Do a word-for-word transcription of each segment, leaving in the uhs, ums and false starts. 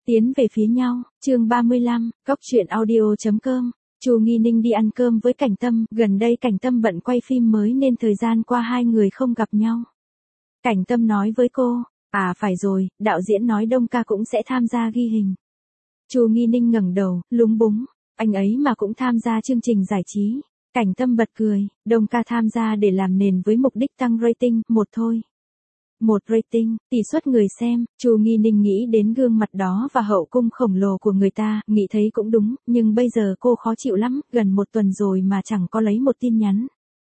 Tiến về phía nhau, chương ba mươi lăm, cốc truyện audio.com. Chu Nghi Ninh đi ăn cơm với Cảnh Tâm, gần đây Cảnh Tâm bận quay phim mới nên thời gian qua hai người không gặp nhau. Cảnh Tâm nói với cô, à phải rồi, đạo diễn nói Đông ca cũng sẽ tham gia ghi hình. Chu Nghi Ninh ngẩng đầu, lúng búng, anh ấy mà cũng tham gia chương trình giải trí. Cảnh Tâm bật cười, Đông ca tham gia để làm nền với mục đích tăng rating, một thôi. Một rating, tỷ suất người xem, Chu Nghi Ninh nghĩ đến gương mặt đó và hậu cung khổng lồ của người ta, nghĩ thấy cũng đúng, nhưng bây giờ cô khó chịu lắm, gần một tuần rồi mà chẳng có lấy một tin nhắn.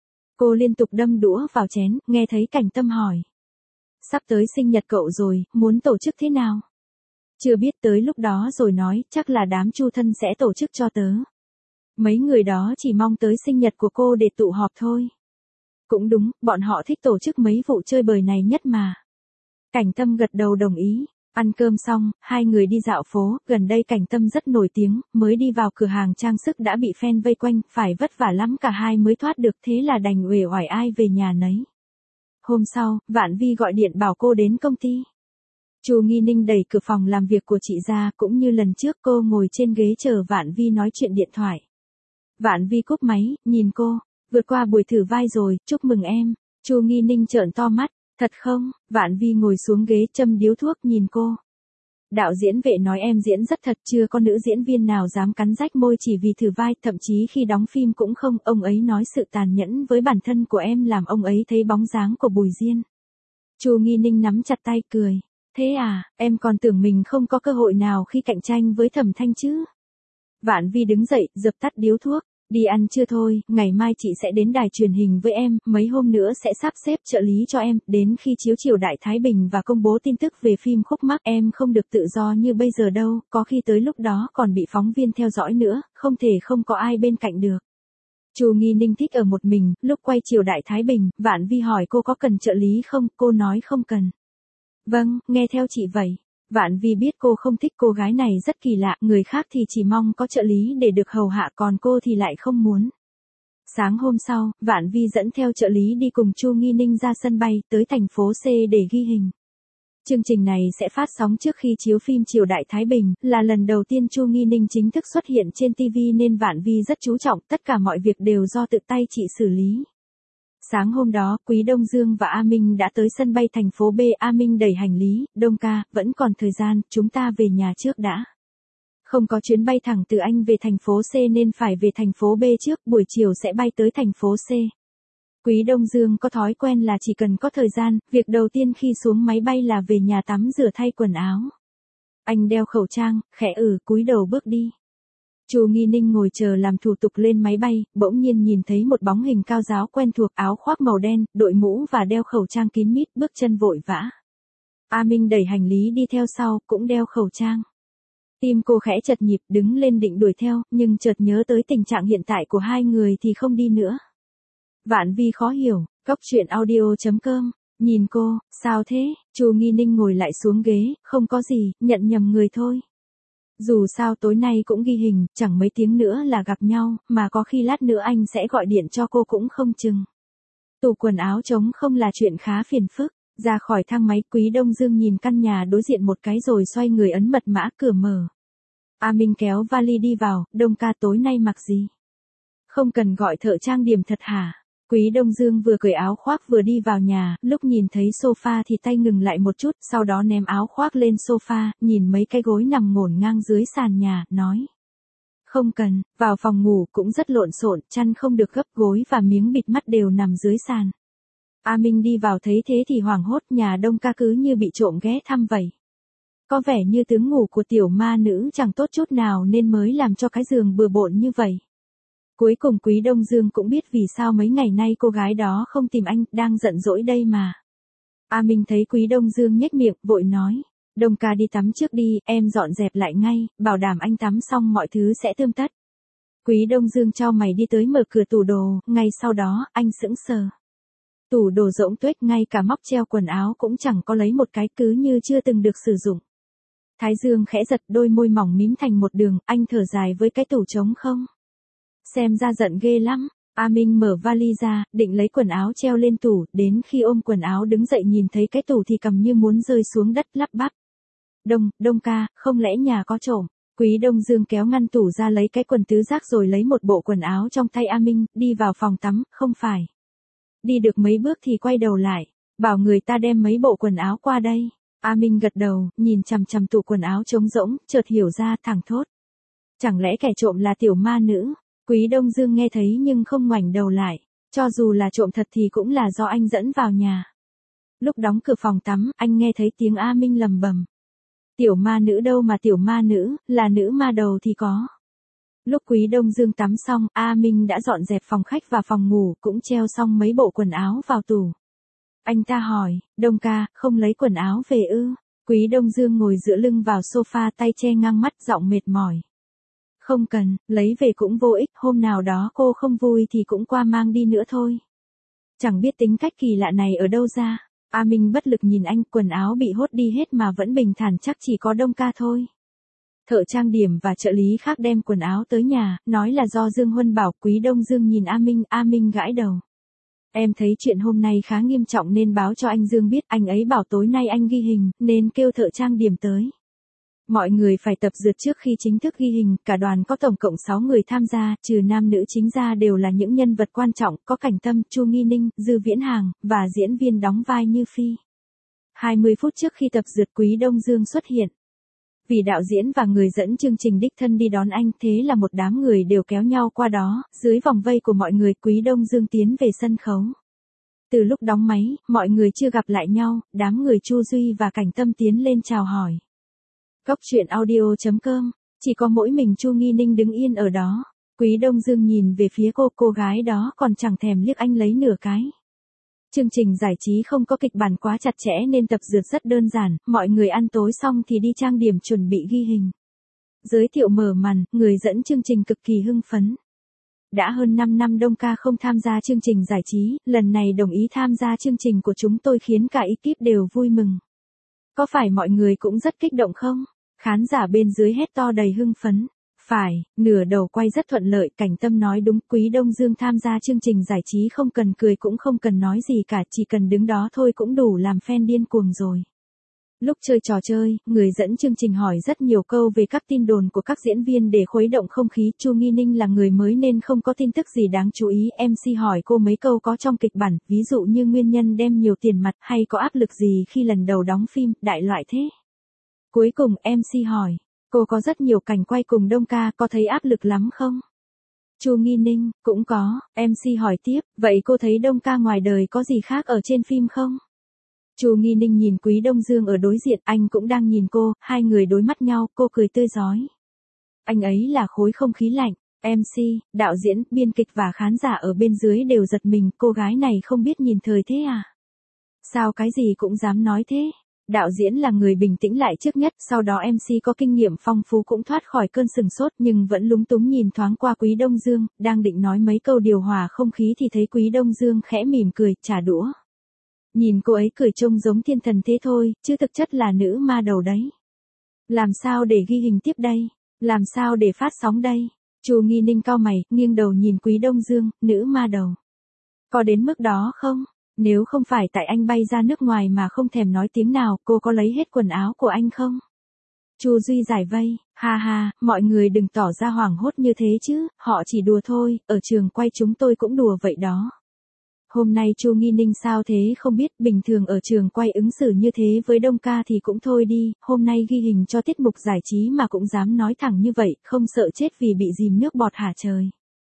Cô liên tục đâm đũa vào chén, nghe thấy Cảnh Tâm hỏi. Sắp tới sinh nhật cậu rồi, muốn tổ chức thế nào? Chưa biết, tới lúc đó rồi nói, chắc là đám Chu thân sẽ tổ chức cho tớ. Mấy người đó chỉ mong tới sinh nhật của cô để tụ họp thôi. Cũng đúng, bọn họ thích tổ chức mấy vụ chơi bời này nhất mà. Cảnh Tâm gật đầu đồng ý. Ăn cơm xong, hai người đi dạo phố, gần đây Cảnh Tâm rất nổi tiếng, mới đi vào cửa hàng trang sức đã bị fan vây quanh, phải vất vả lắm cả hai mới thoát được, thế là đành uể oải ai về nhà nấy. Hôm sau, Vạn Vi gọi điện bảo cô đến công ty. Chu Nghi Ninh đẩy cửa phòng làm việc của chị ra, cũng như lần trước cô ngồi trên ghế chờ Vạn Vi nói chuyện điện thoại. Vạn Vi cúp máy, nhìn cô. Vượt qua buổi thử vai rồi, chúc mừng em. Chu Nghi Ninh trợn to mắt, thật không? Vạn Vi ngồi xuống ghế châm điếu thuốc nhìn cô. Đạo diễn Vệ nói em diễn rất thật, chưa có nữ diễn viên nào dám cắn rách môi chỉ vì thử vai, thậm chí khi đóng phim cũng không, ông ấy nói sự tàn nhẫn với bản thân của em làm ông ấy thấy bóng dáng của Bùi Diên. Chu Nghi Ninh nắm chặt tay cười, thế à, em còn tưởng mình không có cơ hội nào khi cạnh tranh với Thẩm Thanh chứ. Vạn Vi đứng dậy, dập tắt điếu thuốc. Đi ăn trưa thôi, ngày mai chị sẽ đến đài truyền hình với em, mấy hôm nữa sẽ sắp xếp trợ lý cho em, đến khi chiếu chiều Đại Thái Bình và công bố tin tức về phim Khúc Mắc em không được tự do như bây giờ đâu, có khi tới lúc đó còn bị phóng viên theo dõi nữa, không thể không có ai bên cạnh được. Chu Nghi Ninh thích ở một mình, lúc quay chiều Đại Thái Bình, Vạn Vi hỏi cô có cần trợ lý không, cô nói không cần. Vâng, nghe theo chị vậy. Vạn Vi biết cô không thích cô gái này rất kỳ lạ, người khác thì chỉ mong có trợ lý để được hầu hạ còn cô thì lại không muốn. Sáng hôm sau, Vạn Vi dẫn theo trợ lý đi cùng Chu Nghi Ninh ra sân bay, tới thành phố C để ghi hình. Chương trình này sẽ phát sóng trước khi chiếu phim chiều Đại Thái Bình, là lần đầu tiên Chu Nghi Ninh chính thức xuất hiện trên ti vi nên Vạn Vi rất chú trọng, tất cả mọi việc đều do tự tay chị xử lý. Sáng hôm đó, Quý Đông Dương và A Minh đã tới sân bay thành phố B. A Minh đẩy hành lý, Đông ca, vẫn còn thời gian, chúng ta về nhà trước đã. Không có chuyến bay thẳng từ Anh về thành phố C nên phải về thành phố B trước, buổi chiều sẽ bay tới thành phố C. Quý Đông Dương có thói quen là chỉ cần có thời gian, việc đầu tiên khi xuống máy bay là về nhà tắm rửa thay quần áo. Anh đeo khẩu trang, khẽ ừ, cúi đầu bước đi. Chu Nghi Ninh ngồi chờ làm thủ tục lên máy bay, bỗng nhiên nhìn thấy một bóng hình cao ráo quen thuộc, áo khoác màu đen, đội mũ và đeo khẩu trang kín mít, bước chân vội vã. A Minh đẩy hành lý đi theo sau, cũng đeo khẩu trang. Tim cô khẽ chật nhịp, đứng lên định đuổi theo, nhưng chợt nhớ tới tình trạng hiện tại của hai người thì không đi nữa. Vạn Vi khó hiểu, cốc truyện audio.com, nhìn cô, sao thế? Chu Nghi Ninh ngồi lại xuống ghế, không có gì, nhận nhầm người thôi. Dù sao tối nay cũng ghi hình, chẳng mấy tiếng nữa là gặp nhau, mà có khi lát nữa anh sẽ gọi điện cho cô cũng không chừng. Tủ quần áo trống không là chuyện khá phiền phức. Ra khỏi thang máy, Quý Đông Dương nhìn căn nhà đối diện một cái rồi xoay người ấn mật mã, cửa mở. A Minh kéo vali đi vào, Đông ca tối nay mặc gì? Không cần gọi thợ trang điểm thật hả? Quý Đông Dương vừa cởi áo khoác vừa đi vào nhà, lúc nhìn thấy sofa thì tay ngừng lại một chút, sau đó ném áo khoác lên sofa, nhìn mấy cái gối nằm ngổn ngang dưới sàn nhà, nói. Không cần, vào phòng ngủ cũng rất lộn xộn, chăn không được gấp, gối và miếng bịt mắt đều nằm dưới sàn. A Minh đi vào thấy thế thì hoảng hốt, nhà Đông ca cứ như bị trộm ghé thăm vậy. Có vẻ như tướng ngủ của tiểu ma nữ chẳng tốt chút nào nên mới làm cho cái giường bừa bộn như vậy. Cuối cùng Quý Đông Dương cũng biết vì sao mấy ngày nay cô gái đó không tìm anh, đang giận dỗi đây mà. A Minh thấy Quý Đông Dương nhếch miệng, vội nói, Đông ca đi tắm trước đi, em dọn dẹp lại ngay, bảo đảm anh tắm xong mọi thứ sẽ tươm tất. Quý Đông Dương chau mày đi tới mở cửa tủ đồ, ngay sau đó, anh sững sờ. Tủ đồ rỗng tuếch, ngay cả móc treo quần áo cũng chẳng có lấy một cái, cứ như chưa từng được sử dụng. Thái Dương khẽ giật, đôi môi mỏng mím thành một đường, anh thở dài với cái tủ trống không. Xem ra giận ghê lắm. A Minh mở vali ra, định lấy quần áo treo lên tủ, đến khi ôm quần áo đứng dậy nhìn thấy cái tủ thì cầm như muốn rơi xuống đất, lắp bắp. Đông, Đông ca, không lẽ nhà có trộm? Quý Đông Dương kéo ngăn tủ ra lấy cái quần tứ giác rồi lấy một bộ quần áo trong tay A Minh, đi vào phòng tắm, không phải. Đi được mấy bước thì quay đầu lại, bảo người ta đem mấy bộ quần áo qua đây. A Minh gật đầu, nhìn chằm chằm tủ quần áo trống rỗng, chợt hiểu ra, thẳng thốt. Chẳng lẽ kẻ trộm là tiểu ma nữ? Quý Đông Dương nghe thấy nhưng không ngoảnh đầu lại, cho dù là trộm thật thì cũng là do anh dẫn vào nhà. Lúc đóng cửa phòng tắm, anh nghe thấy tiếng A Minh lầm bầm. Tiểu ma nữ đâu mà tiểu ma nữ, là nữ ma đầu thì có. Lúc Quý Đông Dương tắm xong, A Minh đã dọn dẹp phòng khách và phòng ngủ, cũng treo xong mấy bộ quần áo vào tủ. Anh ta hỏi, Đông ca, không lấy quần áo về ư? Quý Đông Dương ngồi dựa lưng vào sofa, tay che ngang mắt, giọng mệt mỏi. Không cần, lấy về cũng vô ích, hôm nào đó cô không vui thì cũng qua mang đi nữa thôi. Chẳng biết tính cách kỳ lạ này ở đâu ra. A Minh bất lực nhìn anh, quần áo bị hốt đi hết mà vẫn bình thản, chắc chỉ có Đông ca thôi. Thợ trang điểm và trợ lý khác đem quần áo tới nhà, nói là do Dương Huân bảo. Quý Đông Dương nhìn A Minh, A Minh gãi đầu. Em thấy chuyện hôm nay khá nghiêm trọng nên báo cho anh Dương biết, anh ấy bảo tối nay anh ghi hình, nên kêu thợ trang điểm tới. Mọi người phải tập dượt trước khi chính thức ghi hình, cả đoàn có tổng cộng sáu người tham gia, trừ nam nữ chính ra đều là những nhân vật quan trọng, có Cảnh Tâm, Chu Nghi Ninh, Dư Viễn Hàng, và diễn viên đóng vai Như Phi. hai mươi phút trước khi tập dượt, Quý Đông Dương xuất hiện. Vì đạo diễn và người dẫn chương trình đích thân đi đón anh, thế là một đám người đều kéo nhau qua đó, dưới vòng vây của mọi người, Quý Đông Dương tiến về sân khấu. Từ lúc đóng máy, mọi người chưa gặp lại nhau, đám người Chu Duy và Cảnh Tâm tiến lên chào hỏi. Góc truyện audio chấm com, chỉ có mỗi mình Chu Nghi Ninh đứng yên ở đó. Quý Đông Dương nhìn về phía cô, cô gái đó còn chẳng thèm liếc anh lấy nửa cái. Chương trình giải trí không có kịch bản quá chặt chẽ nên tập dượt rất đơn giản, mọi người ăn tối xong thì đi trang điểm chuẩn bị ghi hình. Giới thiệu mở màn, người dẫn chương trình cực kỳ hưng phấn. Đã hơn năm năm Đông ca không tham gia chương trình giải trí, lần này đồng ý tham gia chương trình của chúng tôi khiến cả ekip đều vui mừng. Có phải mọi người cũng rất kích động không? Khán giả bên dưới hét to đầy hưng phấn. Phải, nửa đầu quay rất thuận lợi, Cảnh Tâm nói đúng, Quý Đông Dương tham gia chương trình giải trí không cần cười cũng không cần nói gì cả, chỉ cần đứng đó thôi cũng đủ làm fan điên cuồng rồi. Lúc chơi trò chơi, người dẫn chương trình hỏi rất nhiều câu về các tin đồn của các diễn viên để khuấy động không khí. Chu Nghi Ninh là người mới nên không có tin tức gì đáng chú ý, em xê hỏi cô mấy câu có trong kịch bản, ví dụ như nguyên nhân đem nhiều tiền mặt hay có áp lực gì khi lần đầu đóng phim, đại loại thế. Cuối cùng em xê hỏi, cô có rất nhiều cảnh quay cùng Đông ca, có thấy áp lực lắm không? Chu Nghi Ninh, cũng có, em xê hỏi tiếp, vậy cô thấy Đông ca ngoài đời có gì khác ở trên phim không? Chu Nghi Ninh nhìn Quý Đông Dương ở đối diện, anh cũng đang nhìn cô, hai người đối mắt nhau, cô cười tươi rói. Anh ấy là khối không khí lạnh, em xê, đạo diễn, biên kịch và khán giả ở bên dưới đều giật mình, cô gái này không biết nhìn thời thế à? Sao cái gì cũng dám nói thế? Đạo diễn là người bình tĩnh lại trước nhất, sau đó em xê có kinh nghiệm phong phú cũng thoát khỏi cơn sừng sốt nhưng vẫn lúng túng nhìn thoáng qua Quý Đông Dương, đang định nói mấy câu điều hòa không khí thì thấy Quý Đông Dương khẽ mỉm cười, trả đũa. Nhìn cô ấy cười trông giống thiên thần thế thôi, chứ thực chất là nữ ma đầu đấy. Làm sao để ghi hình tiếp đây? Làm sao để phát sóng đây? Chu Nghi Ninh cau mày, nghiêng đầu nhìn Quý Đông Dương, nữ ma đầu. Có đến mức đó không? Nếu không phải tại anh bay ra nước ngoài mà không thèm nói tiếng nào, cô có lấy hết quần áo của anh không? Chu Duy giải vây, ha ha, mọi người đừng tỏ ra hoảng hốt như thế chứ, họ chỉ đùa thôi, ở trường quay chúng tôi cũng đùa vậy đó. Hôm nay Chu Nghi Ninh sao thế không biết, bình thường ở trường quay ứng xử như thế với Đông ca thì cũng thôi đi, hôm nay ghi hình cho tiết mục giải trí mà cũng dám nói thẳng như vậy, không sợ chết vì bị dìm nước bọt hả trời.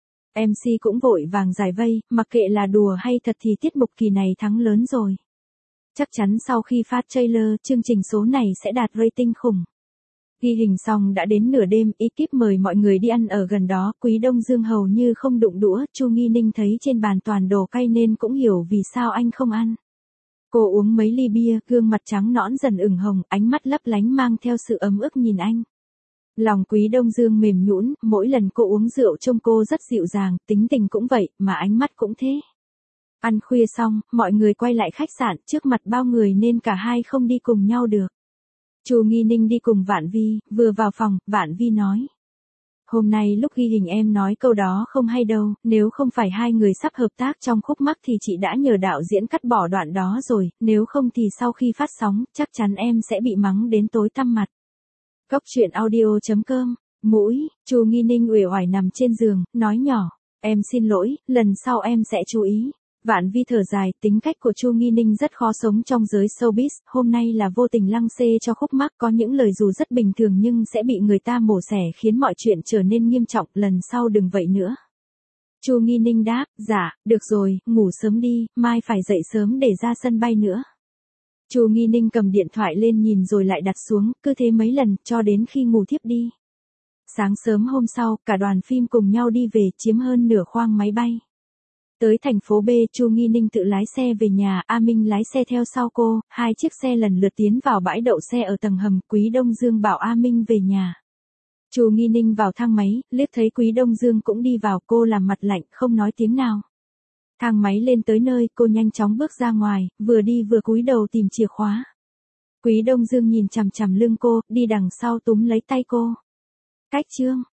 em xê cũng vội vàng giải vây, mặc kệ là đùa hay thật thì tiết mục kỳ này thắng lớn rồi. Chắc chắn sau khi phát trailer, chương trình số này sẽ đạt rating khủng. Ghi hình xong đã đến nửa đêm, ekip mời mọi người đi ăn ở gần đó, Quý Đông Dương hầu như không đụng đũa, Chu Nghi Ninh thấy trên bàn toàn đồ cay nên cũng hiểu vì sao anh không ăn. Cô uống mấy ly bia, gương mặt trắng nõn dần ửng hồng, ánh mắt lấp lánh mang theo sự ấm ức nhìn anh. Lòng Quý Đông Dương mềm nhũn, mỗi lần cô uống rượu trông cô rất dịu dàng, tính tình cũng vậy, mà ánh mắt cũng thế. Ăn khuya xong, mọi người quay lại khách sạn, trước mặt bao người nên cả hai không đi cùng nhau được. Chu Nghi Ninh đi cùng Vạn Vi, vừa vào phòng, Vạn Vi nói. Hôm nay lúc ghi hình em nói câu đó không hay đâu, nếu không phải hai người sắp hợp tác trong khúc mắc thì chị đã nhờ đạo diễn cắt bỏ đoạn đó rồi, nếu không thì sau khi phát sóng, chắc chắn em sẽ bị mắng đến tối tăm mặt. Cốc truyện audio chấm com. Mũi, Chu Nghi Ninh uể oải nằm trên giường, nói nhỏ, em xin lỗi, lần sau em sẽ chú ý. Vạn Vi thở dài, tính cách của Chu Nghi Ninh rất khó sống trong giới showbiz, hôm nay là vô tình lăng xê cho khúc mắc, có những lời dù rất bình thường nhưng sẽ bị người ta mổ xẻ khiến mọi chuyện trở nên nghiêm trọng, lần sau đừng vậy nữa. Chu Nghi Ninh đáp, dạ, được rồi, ngủ sớm đi, mai phải dậy sớm để ra sân bay nữa. Chu Nghi Ninh cầm điện thoại lên nhìn rồi lại đặt xuống, cứ thế mấy lần, cho đến khi ngủ thiếp đi. Sáng sớm hôm sau, cả đoàn phim cùng nhau đi về, chiếm hơn nửa khoang máy bay. Tới thành phố B, Chu Nghi Ninh tự lái xe về nhà, A Minh lái xe theo sau cô, hai chiếc xe lần lượt tiến vào bãi đậu xe ở tầng hầm, Quý Đông Dương bảo A Minh về nhà. Chu Nghi Ninh vào thang máy, liếc thấy Quý Đông Dương cũng đi vào, cô làm mặt lạnh, không nói tiếng nào. Thang máy lên tới nơi, cô nhanh chóng bước ra ngoài, vừa đi vừa cúi đầu tìm chìa khóa. Quý Đông Dương nhìn chằm chằm lưng cô, đi đằng sau túm lấy tay cô. Cách chương